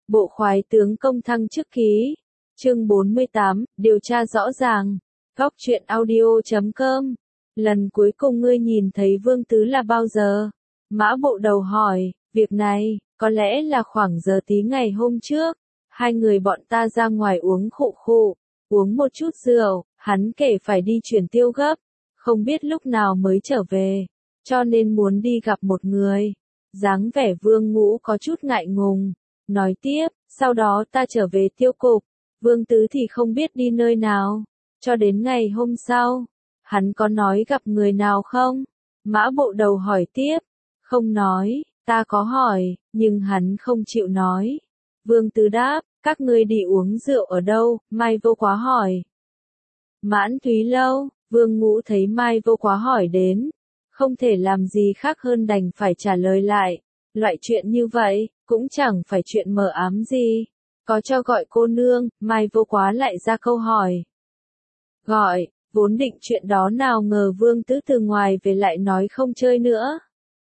Bộ khoái tướng công thăng chức ký. Chương 48, điều tra rõ ràng. Góc truyện audio.com. Lần cuối cùng ngươi nhìn thấy Vương Tứ là bao giờ? Mã Bộ Đầu hỏi, việc này, có lẽ là khoảng giờ tí ngày hôm trước. Hai người bọn ta ra ngoài uống khụ khụ, uống một chút rượu, hắn kể phải đi chuyển tiêu gấp, không biết lúc nào mới trở về, cho nên muốn đi gặp một người. Dáng vẻ Vương Ngũ có chút ngại ngùng, nói tiếp, sau đó ta trở về tiêu cục, Vương Tứ thì không biết đi nơi nào, cho đến ngày hôm sau, hắn có nói gặp người nào không? Mã Bộ Đầu hỏi tiếp, không nói, ta có hỏi, nhưng hắn không chịu nói. Vương Tứ đáp, các ngươi đi uống rượu ở đâu? Mai Vô Quá hỏi. Mãn Thúy Lâu. Vương Ngũ thấy Mai Vô Quá hỏi đến, không thể làm gì khác hơn đành phải trả lời lại. Loại chuyện như vậy, cũng chẳng phải chuyện mờ ám gì. Có cho gọi cô nương, Mai Vô Quá lại ra câu hỏi. Gọi, vốn định chuyện đó nào ngờ Vương Tứ từ ngoài về lại nói không chơi nữa.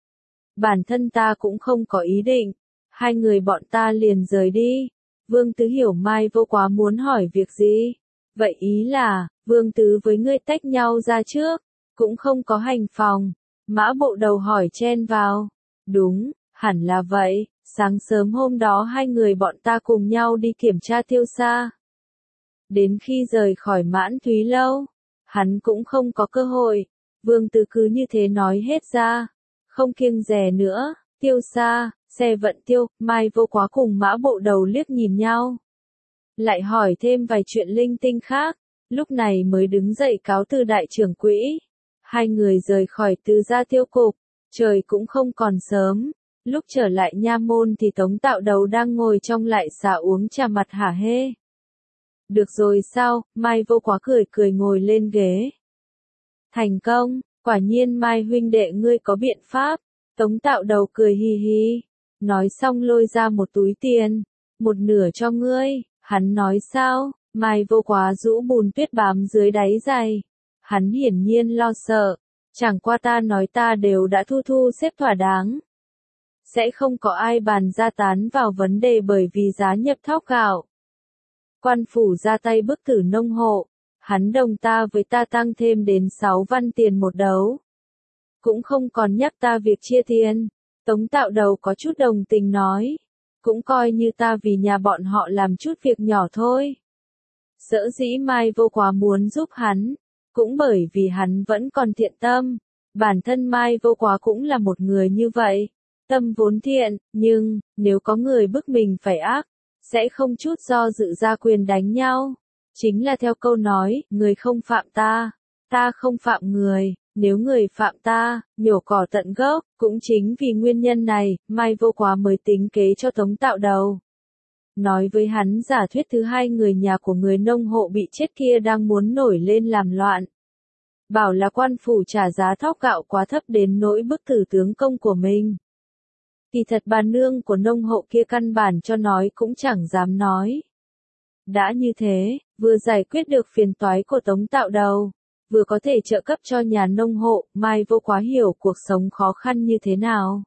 Bản thân ta cũng không có ý định. Hai người bọn ta liền rời đi. Vương Tứ hiểu Mai Vô Quá muốn hỏi việc gì. Vậy ý là, Vương Tứ với ngươi tách nhau ra trước, cũng không có hành phòng. Mã Bộ Đầu hỏi chen vào. Đúng, hẳn là vậy, sáng sớm hôm đó hai người bọn ta cùng nhau đi kiểm tra tiêu xa. Đến khi rời khỏi Mãn Thúy Lâu, hắn cũng không có cơ hội. Vương Tứ cứ như thế nói hết ra, không kiêng dè nữa. Tiêu xa, xe vận tiêu, Mai Vô Quá cùng Mã Bộ Đầu liếc nhìn nhau. Lại hỏi thêm vài chuyện linh tinh khác, lúc này mới đứng dậy cáo từ đại trưởng quỹ. Hai người rời khỏi Từ gia tiêu cục, trời cũng không còn sớm. Lúc trở lại nha môn thì Tống Tạo Đầu đang ngồi trong lại xả uống trà mặt hả hê. Được rồi sao? Mai Vô Quá cười cười ngồi lên ghế. Thành công, quả nhiên Mai huynh đệ ngươi có biện pháp. Tống Tạo Đầu cười hì hì, nói xong lôi ra một túi tiền, một nửa cho ngươi. Hắn nói sao? Mai Vô Quá rũ bùn tuyết bám dưới đáy giày. Hắn hiển nhiên lo sợ, chẳng qua ta nói ta đều đã thu xếp thỏa đáng. Sẽ không có ai bàn ra tán vào vấn đề bởi vì giá nhập thóc gạo. Quan phủ ra tay bức tử nông hộ, hắn đồng ta với ta tăng thêm đến 6 văn tiền một đấu. Cũng không còn nhắc ta việc chia tiền. Tống Tạo Đầu có chút đồng tình nói. Cũng coi như ta vì nhà bọn họ làm chút việc nhỏ thôi. Sở dĩ Mai Vô Quá muốn giúp hắn, cũng bởi vì hắn vẫn còn thiện tâm. Bản thân Mai Vô Quá cũng là một người như vậy. Tâm vốn thiện, nhưng, nếu có người bức mình phải ác, sẽ không chút do dự ra quyền đánh nhau. Chính là theo câu nói, người không phạm ta không phạm người. Nếu người phạm ta, nhổ cỏ tận gốc, cũng chính vì nguyên nhân này, Mai Vô Quá mới tính kế cho Tống Tạo Đầu. Nói với hắn giả thuyết thứ hai người nhà của người nông hộ bị chết kia đang muốn nổi lên làm loạn. Bảo là quan phủ trả giá thóc gạo quá thấp đến nỗi bức tử tướng công của mình. Kỳ thật bà nương của nông hộ kia căn bản cho nói cũng chẳng dám nói. Đã như thế, vừa giải quyết được phiền toái của Tống Tạo Đầu, vừa có thể trợ cấp cho nhà nông hộ. Mai Vô Quá hiểu cuộc sống khó khăn như thế nào.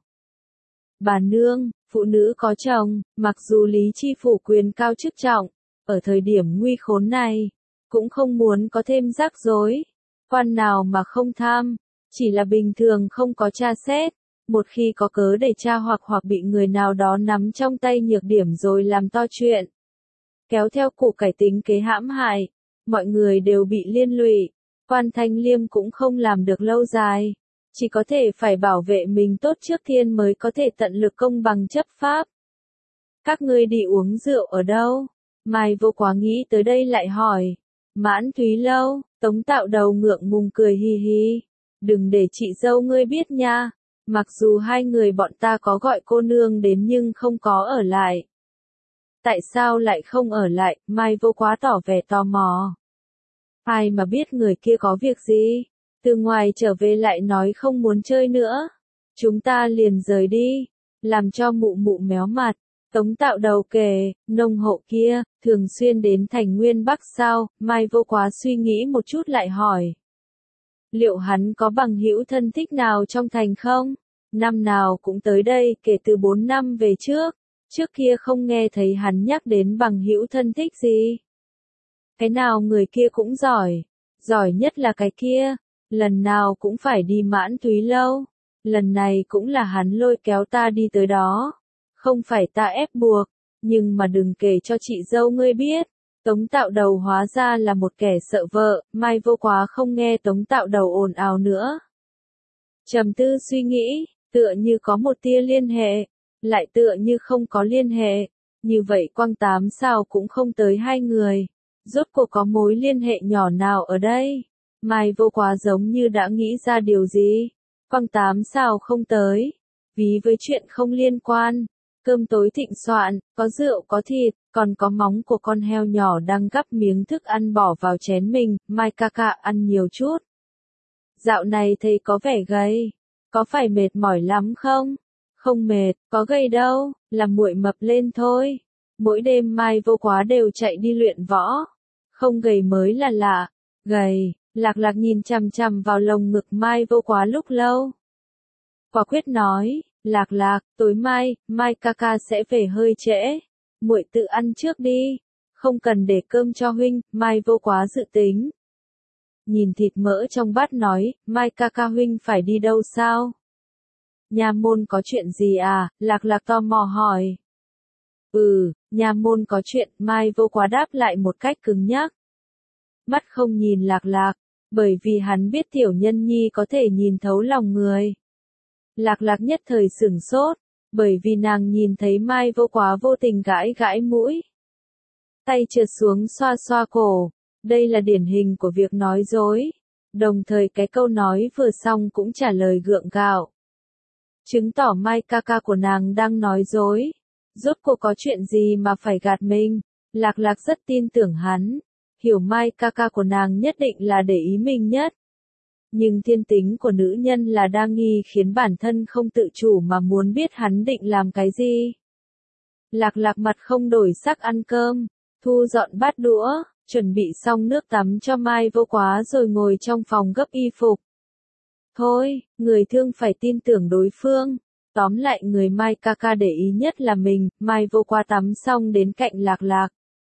Bà nương, phụ nữ có chồng, mặc dù lý chi phủ quyền cao chức trọng, ở thời điểm nguy khốn này, cũng không muốn có thêm rắc rối. Quan nào mà không tham, chỉ là bình thường không có tra xét. Một khi có cớ để tra hoặc bị người nào đó nắm trong tay nhược điểm rồi làm to chuyện, kéo theo củ cải tính kế hãm hại, mọi người đều bị liên lụy. Quan Thanh Liêm cũng không làm được lâu dài, chỉ có thể phải bảo vệ mình tốt trước tiên mới có thể tận lực công bằng chấp pháp. Các ngươi đi uống rượu ở đâu? Mai Vô Quá nghĩ tới đây lại hỏi. Mãn Thúy Lâu. Tống Tạo Đầu ngượng ngùng cười hì hì. Đừng để chị dâu ngươi biết nha. Mặc dù hai người bọn ta có gọi cô nương đến nhưng không có ở lại. Tại sao lại không ở lại? Mai Vô Quá tỏ vẻ tò mò. Ai mà biết người kia có việc gì? Từ ngoài trở về lại nói không muốn chơi nữa. Chúng ta liền rời đi. Làm cho mụ mụ méo mặt. Tống Tạo Đầu kể, nông hộ kia, thường xuyên đến thành Nguyên Bắc sao? Mai Vô Quá suy nghĩ một chút lại hỏi. Liệu hắn có bằng hữu thân thích nào trong thành không? Năm nào cũng tới đây, kể từ 4 năm về trước. Trước kia không nghe thấy hắn nhắc đến bằng hữu thân thích gì. Cái nào người kia cũng giỏi, giỏi nhất là cái kia, lần nào cũng phải đi Mãn Thúy Lâu, lần này cũng là hắn lôi kéo ta đi tới đó, không phải ta ép buộc, nhưng mà đừng kể cho chị dâu ngươi biết. Tống Tạo Đầu hóa ra là một kẻ sợ vợ, Mai Vô Quá không nghe Tống Tạo Đầu ồn ào nữa. Trầm tư suy nghĩ, tựa như có một tia liên hệ, lại tựa như không có liên hệ, như vậy Quang Tám sao cũng không tới hai người, rốt cuộc có mối liên hệ nhỏ nào ở đây. Mai Vô Quá giống như đã nghĩ ra điều gì, Quang Tám sao không tới, ví với chuyện không liên quan. Cơm tối thịnh soạn, có rượu có thịt, còn có móng của con heo nhỏ đang gắp miếng thức ăn bỏ vào chén mình, Mai ca ca ăn nhiều chút. Dạo này thấy có vẻ gầy, có phải mệt mỏi lắm không? Không mệt, có gầy đâu, là muội mập lên thôi. Mỗi đêm Mai Vô Quá đều chạy đi luyện võ, không gầy mới là lạ. Gầy, Lạc Lạc nhìn chằm chằm vào lồng ngực Mai Vô Quá lúc lâu. Quả quyết nói, Lạc Lạc, tối mai, Mai ca ca sẽ về hơi trễ, muội tự ăn trước đi, không cần để cơm cho huynh. Mai Vô Quá dự tính. Nhìn thịt mỡ trong bát nói, Mai ca ca huynh phải đi đâu sao? Nha môn có chuyện gì à? Lạc Lạc tò mò hỏi. Nha môn có chuyện, Mai Vô Quá đáp lại một cách cứng nhắc. Mắt không nhìn Lạc Lạc, bởi vì hắn biết Tiểu Nhân Nhi có thể nhìn thấu lòng người. Lạc Lạc nhất thời sửng sốt, bởi vì nàng nhìn thấy Mai Vô Quá vô tình gãi gãi mũi. Tay trượt xuống xoa xoa cổ, đây là điển hình của việc nói dối. Đồng thời cái câu nói vừa xong cũng trả lời gượng gạo. Chứng tỏ Mai ca ca của nàng đang nói dối. Rốt cuộc có chuyện gì mà phải gạt mình? Lạc Lạc rất tin tưởng hắn, hiểu Mai ca ca của nàng nhất định là để ý mình nhất. Nhưng thiên tính của nữ nhân là đa nghi khiến bản thân không tự chủ mà muốn biết hắn định làm cái gì. Lạc Lạc mặt không đổi sắc ăn cơm, thu dọn bát đũa, chuẩn bị xong nước tắm cho Mai Vô Quá rồi ngồi trong phòng gấp y phục. Thôi, người thương phải tin tưởng đối phương. Tóm lại người Mai ca ca để ý nhất là mình. Mai Vô Quá tắm xong đến cạnh Lạc Lạc.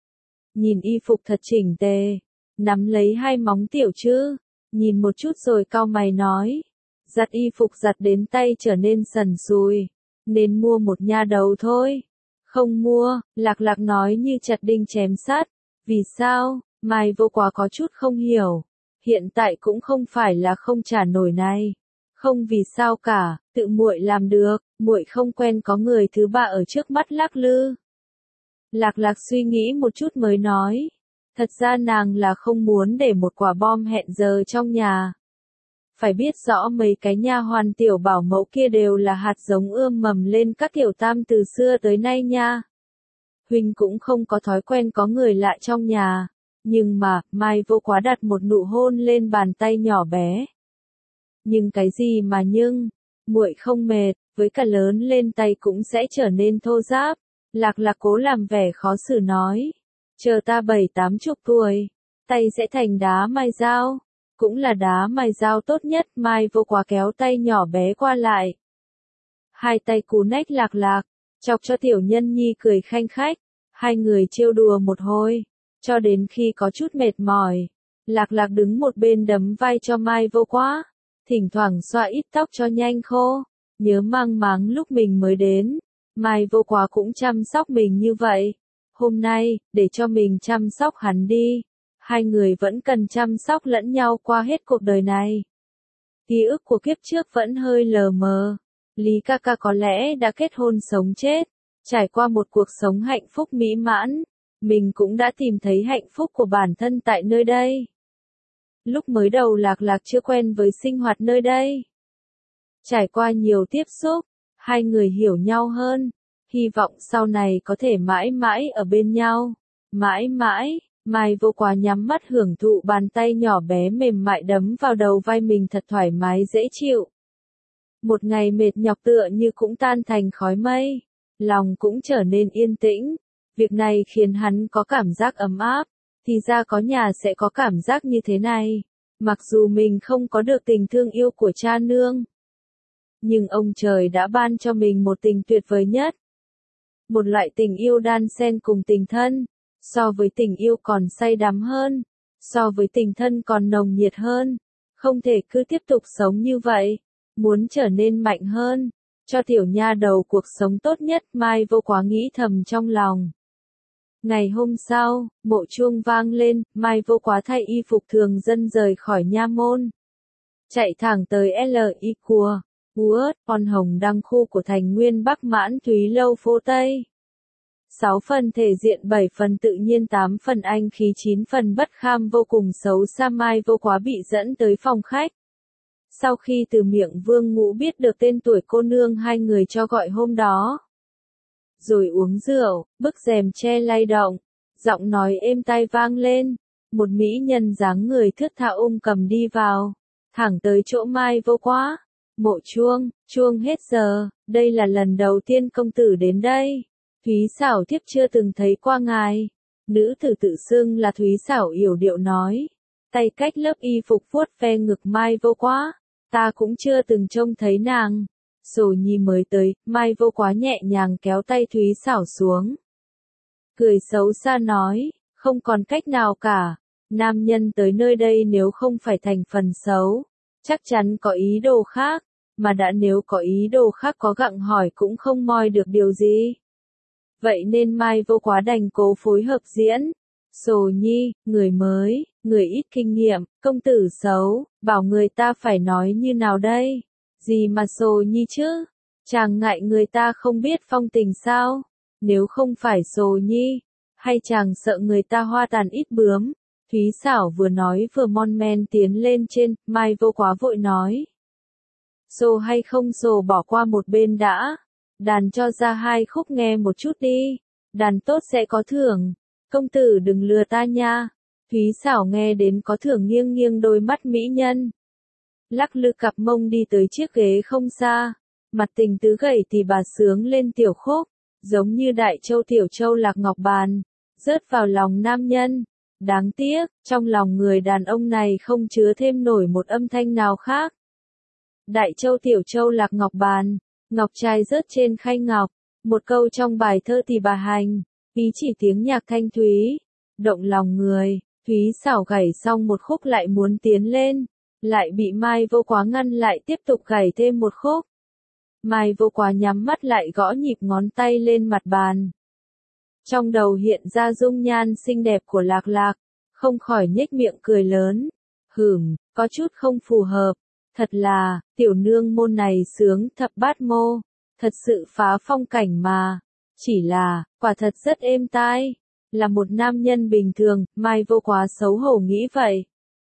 Nhìn y phục thật chỉnh tề, nắm lấy hai móng tiểu chữ, nhìn một chút rồi cau mày nói. Giặt y phục giặt đến tay trở nên sần sùi, nên mua một nha đầu thôi. Không mua, Lạc Lạc nói như chặt đinh chém sắt. Vì sao? Mai Vô Quá có chút không hiểu. Hiện tại cũng không phải là không trả nổi này. Không vì sao cả, tự muội làm được, muội không quen có người thứ ba ở trước mắt lắc lư. Lạc Lạc suy nghĩ một chút mới nói. Thật ra nàng là không muốn để một quả bom hẹn giờ trong nhà. Phải biết rõ mấy cái nha hoàn tiểu bảo mẫu kia đều là hạt giống ươm mầm lên các tiểu tam từ xưa tới nay nha. Huynh cũng không có thói quen có người lạ trong nhà. Nhưng mà, Mai Vô Quá đặt một nụ hôn lên bàn tay nhỏ bé. Nhưng cái gì mà nhưng, muội không mệt, với cả lớn lên tay cũng sẽ trở nên thô ráp. Lạc Lạc cố làm vẻ khó xử nói. Chờ ta 70-80 tuổi, tay sẽ thành đá mài dao. Cũng là đá mài dao tốt nhất. Mai Vô Quá kéo tay nhỏ bé qua lại. Hai tay cú nách Lạc Lạc, chọc cho Tiểu Nhân Nhi cười khanh khách. Hai người trêu đùa một hồi, cho đến khi có chút mệt mỏi. Lạc Lạc đứng một bên đấm vai cho Mai Vô Quá, thỉnh thoảng xoa ít tóc cho nhanh khô. Nhớ mang máng lúc mình mới đến, Mai Vô Quá cũng chăm sóc mình như vậy. Hôm nay, để cho mình chăm sóc hắn đi. Hai người vẫn cần chăm sóc lẫn nhau qua hết cuộc đời này. Ký ức của kiếp trước vẫn hơi lờ mờ. Lý ca ca có lẽ đã kết hôn sống chết, trải qua một cuộc sống hạnh phúc mỹ mãn. Mình cũng đã tìm thấy hạnh phúc của bản thân tại nơi đây. Lúc mới đầu Lạc Lạc chưa quen với sinh hoạt nơi đây. Trải qua nhiều tiếp xúc, hai người hiểu nhau hơn. Hy vọng sau này có thể mãi mãi ở bên nhau. Mãi mãi, Mai Vô Quá nhắm mắt hưởng thụ bàn tay nhỏ bé mềm mại đấm vào đầu vai mình thật thoải mái dễ chịu. Một ngày mệt nhọc tựa như cũng tan thành khói mây. Lòng cũng trở nên yên tĩnh. Việc này khiến hắn có cảm giác ấm áp. Thì ra có nhà sẽ có cảm giác như thế này. Mặc dù mình không có được tình thương yêu của cha nương. Nhưng ông trời đã ban cho mình một tình tuyệt vời nhất. một loại tình yêu đan xen cùng tình thân, so với tình yêu còn say đắm hơn, so với tình thân còn nồng nhiệt hơn, không thể cứ tiếp tục sống như vậy, muốn trở nên mạnh hơn, cho tiểu nha đầu cuộc sống tốt nhất, Mai Vô Quá nghĩ thầm trong lòng. Ngày hôm sau, mộ chuông vang lên, Mai Vô Quá thay y phục thường dân rời khỏi nha môn. Chạy thẳng tới L.I. Cùa, Uất, Con Hồng Đăng khu của thành Nguyên Bắc Mãn Thúy Lâu phố Tây. 6 phần thể diện 7 phần tự nhiên 8 phần anh khí 9 phần bất kham vô cùng xấu xa. Mai Vô Quá bị dẫn tới phòng khách. Sau khi từ miệng Vương Ngũ biết được tên tuổi cô nương hai người cho gọi hôm đó. Rồi uống rượu, bức rèm che lay động, giọng nói êm tai vang lên, một mỹ nhân dáng người thướt tha cầm đi vào, thẳng tới chỗ Mai Vô Quá. Mộ chuông, chuông hết giờ, đây là lần đầu tiên công tử đến đây. Thúy Xảo thiếp chưa từng thấy qua ngài. Nữ tử tự xưng là Thúy Xảo yểu điệu nói, tay cách lớp y phục vuốt ve ngực Mai Vô Quá. Ta cũng chưa từng trông thấy nàng. Sồ Nhi mới tới, Mai Vô Quá nhẹ nhàng kéo tay Thúy Xảo xuống. Cười xấu xa nói, không còn cách nào cả. Nam nhân tới nơi đây nếu không phải thành phần xấu, chắc chắn có ý đồ khác, mà đã nếu có ý đồ khác có gặng hỏi cũng không moi được điều gì. Vậy nên Mai Vô Quá đành cố phối hợp diễn. Sồ Nhi, người mới, người ít kinh nghiệm, công tử xấu, bảo người ta phải nói như nào đây? Gì mà Sồ Nhi chứ? Chàng ngại người ta không biết phong tình sao? Nếu không phải Sồ Nhi, hay chàng sợ người ta hoa tàn ít bướm? Thúy Xảo vừa nói vừa mon men tiến lên trên, Mai Vô Quá vội nói. Sồ hay không sồ bỏ qua một bên đã. Đàn cho ra 2 khúc nghe một chút đi. Đàn tốt sẽ có thưởng. Công tử đừng lừa ta nha. Thúy Xảo nghe đến có thưởng nghiêng nghiêng đôi mắt mỹ nhân. Lắc lư cặp mông đi tới chiếc ghế không xa. Mặt tình tứ gầy thì bà sướng lên tiểu khúc. Giống như đại châu tiểu châu lạc ngọc bàn. Rớt vào lòng nam nhân. Đáng tiếc, trong lòng người đàn ông này không chứa thêm nổi một âm thanh nào khác. Đại châu tiểu châu lạc ngọc bàn. Ngọc trai rớt trên khay ngọc. Một câu trong bài thơ thì bà hành. Ý chỉ tiếng nhạc thanh thúy. Động lòng người. Thúy Xảo gảy xong một khúc lại muốn tiến lên. Lại bị Mai Vô Quá ngăn lại tiếp tục gảy thêm một khúc. Mai Vô Quá nhắm mắt lại gõ nhịp ngón tay lên mặt bàn. Trong đầu hiện ra dung nhan xinh đẹp của Lạc Lạc. Không khỏi nhếch miệng cười lớn. Có chút không phù hợp. Thật là, tiểu nương môn này sướng thập bát mô. Thật sự phá phong cảnh mà. Chỉ là, quả thật rất êm tai. Là một nam nhân bình thường, Mai Vô Quá xấu hổ nghĩ vậy.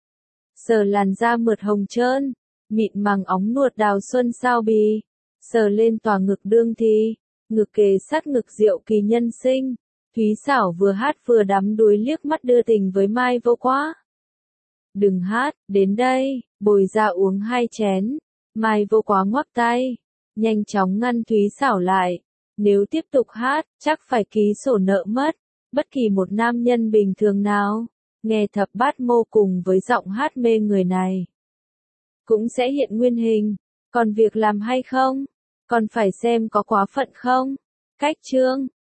Sờ làn da mượt hồng trơn, mịn màng óng nuột đào xuân sao bì. Sờ lên tòa ngực đương thi, ngực kề sát ngực diệu kỳ nhân sinh. Thúy Xảo vừa hát vừa đắm đuối liếc mắt đưa tình với Mai Vô Quá. Đừng hát, đến đây, bồi ra uống 2 chén. Mai Vô Quá ngoắc tay, nhanh chóng ngăn Thúy Xảo lại. Nếu tiếp tục hát, chắc phải ký sổ nợ mất. Bất kỳ một nam nhân bình thường nào, nghe thập bát mô cùng với giọng hát mê người này, cũng sẽ hiện nguyên hình. Còn việc làm hay không, còn phải xem có quá phận không. Cách chương